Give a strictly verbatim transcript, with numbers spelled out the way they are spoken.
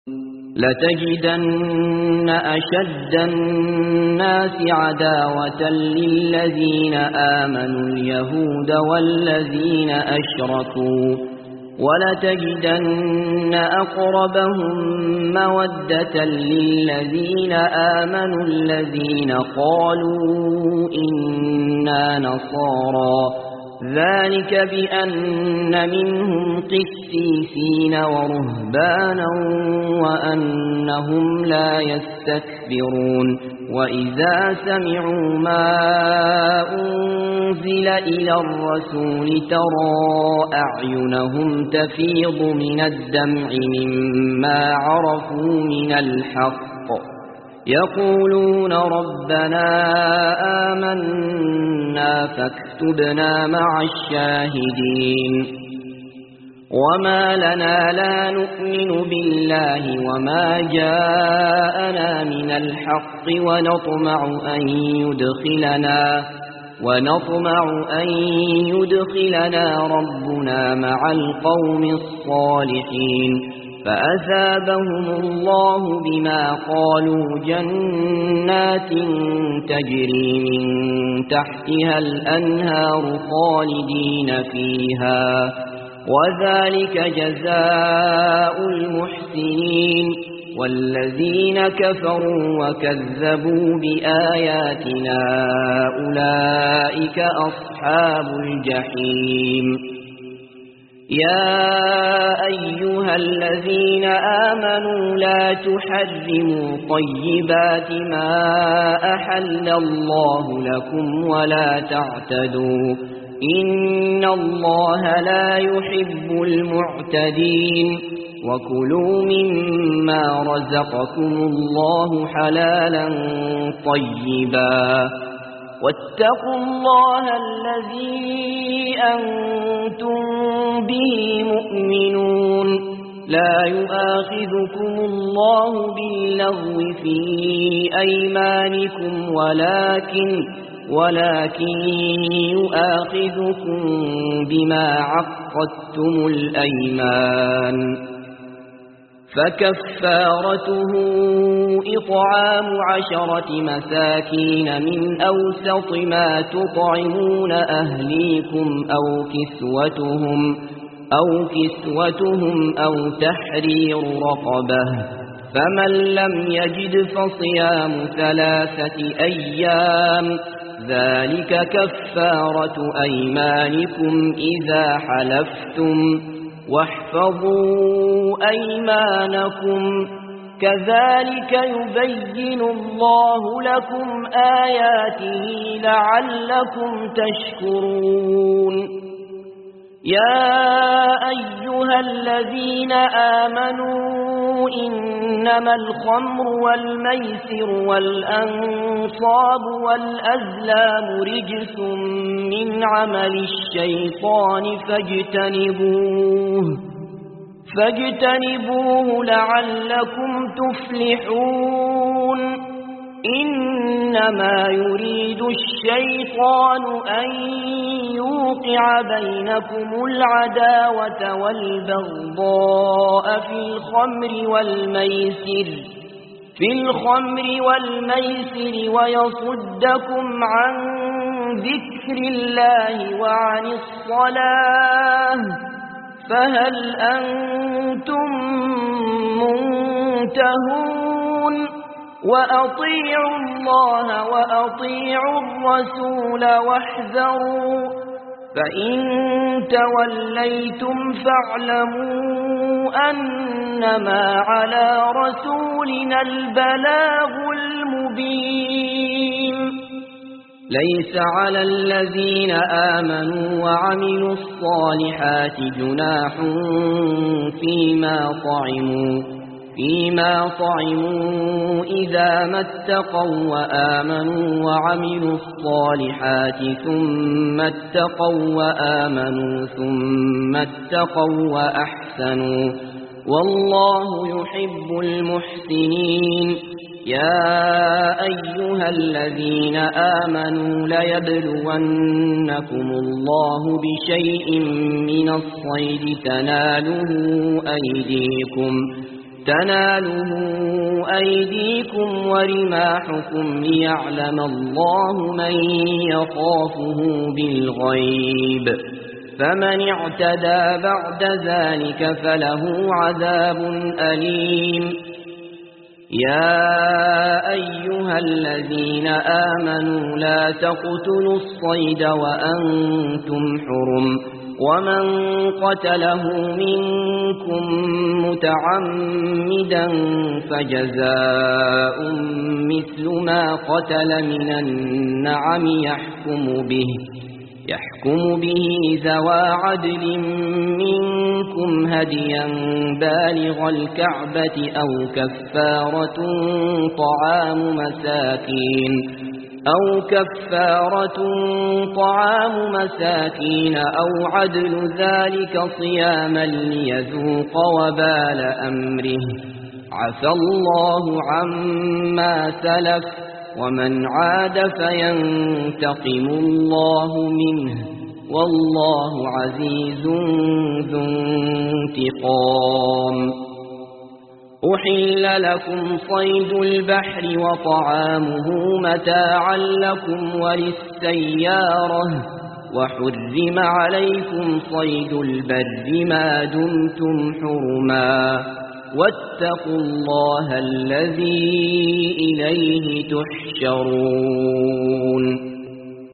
لتجدن أشد الناس عداوة للذين آمنوا اليهود والذين أشركوا ولتجدن أقربهم مودة للذين آمنوا الذين قالوا إنا نصارى ذلك بأن منهم قسيسين ورهبانا وأنهم لا يستكبرون وإذا سمعوا ما أنزل إلى الرسول ترى أعينهم تفيض من الدمع مما عرفوا من الحق يقولون ربنا آمنا فاكتبنا مع الشاهدين وما لنا لا نؤمن بالله وما جاءنا من الحق ونطمع أن يدخلنا ونطمع أن يدخلنا ربنا مع القوم الصالحين فأثابهم الله بما قالوا جنات تجري من تحتها الأنهار خالدين فيها وذلك جزاء المحسنين والذين كفروا وكذبوا بآياتنا أولئك أصحاب الجحيم يا أيها الذين آمنوا لا تحرموا طيبات ما أحل الله لكم ولا تعتدوا إن الله لا يحب المعتدين وكلوا مما رزقكم الله حلالا طيبا واتقوا الله الذي أنتم به مؤمنون لا يؤاخذكم الله باللغو في أيمانكم ولكن ولكن يؤاخذكم بما عقدتم الأيمان فكفارته إطعام عشرة مساكين من أوسط ما تطعمون أهليكم أو كسوتهم أو كسوتهم أو تحرير رقبة فمن لم يجد فصيام ثلاثة أيام ذلك كفارة أيمانكم إذا حلفتم واحفظوا أيمانكم كذلك يبين الله لكم آياته لعلكم تشكرون يا أيها الذين آمنوا إنما الخمر والميسر والأنصاب والأزلام رجس من عمل الشيطان فاجتنبوه فاجتنبوه لعلكم تفلحون إنما يريد الشيطان أن يوقع بينكم العداوة والبغضاء في الخمر والميسر في الخمر والميسر ويصدكم عن ذكر الله وعن الصلاة فهل أنتم منتهون وأطيعوا الله وأطيعوا الرسول واحذروا فإن توليتم فاعلموا أنما على رسولنا البلاغ المبين ليس على الذين آمنوا وعملوا الصالحات جناح فيما طعموا فيما طعموا إذا ما اتقوا وآمنوا وعملوا الصالحات ثم اتقوا وآمنوا ثم اتقوا وأحسنوا والله يحب المحسنين يا أيها الذين آمنوا ليبلونكم الله بشيء من الصيد تناله أيديكم تناله أيديكم ورماحكم ليعلم الله من يخافه بالغيب فمن اعتدى بعد ذلك فله عذاب أليم يا أيها الذين آمنوا لا تقتلوا الصيد وأنتم حرم ومن قتله منكم متعمدا فجزاء مثل ما قتل من النعم يحكم به يحكم به ذوى عدل منكم هديا بالغ الكعبة أو كفارة طعام مساكين أو كفارة طعام مساكين أو عدل ذلك صياما ليذوق وبال أمره عفى الله عما سلف ومن عاد فينتقم الله منه والله عزيز ذو انتقام أحل لكم صيد البحر وطعامه متاعا لكم وللسيارة وحرم عليكم صيد البر ما دمتم حرما واتقوا الله الذي إليه تحشرون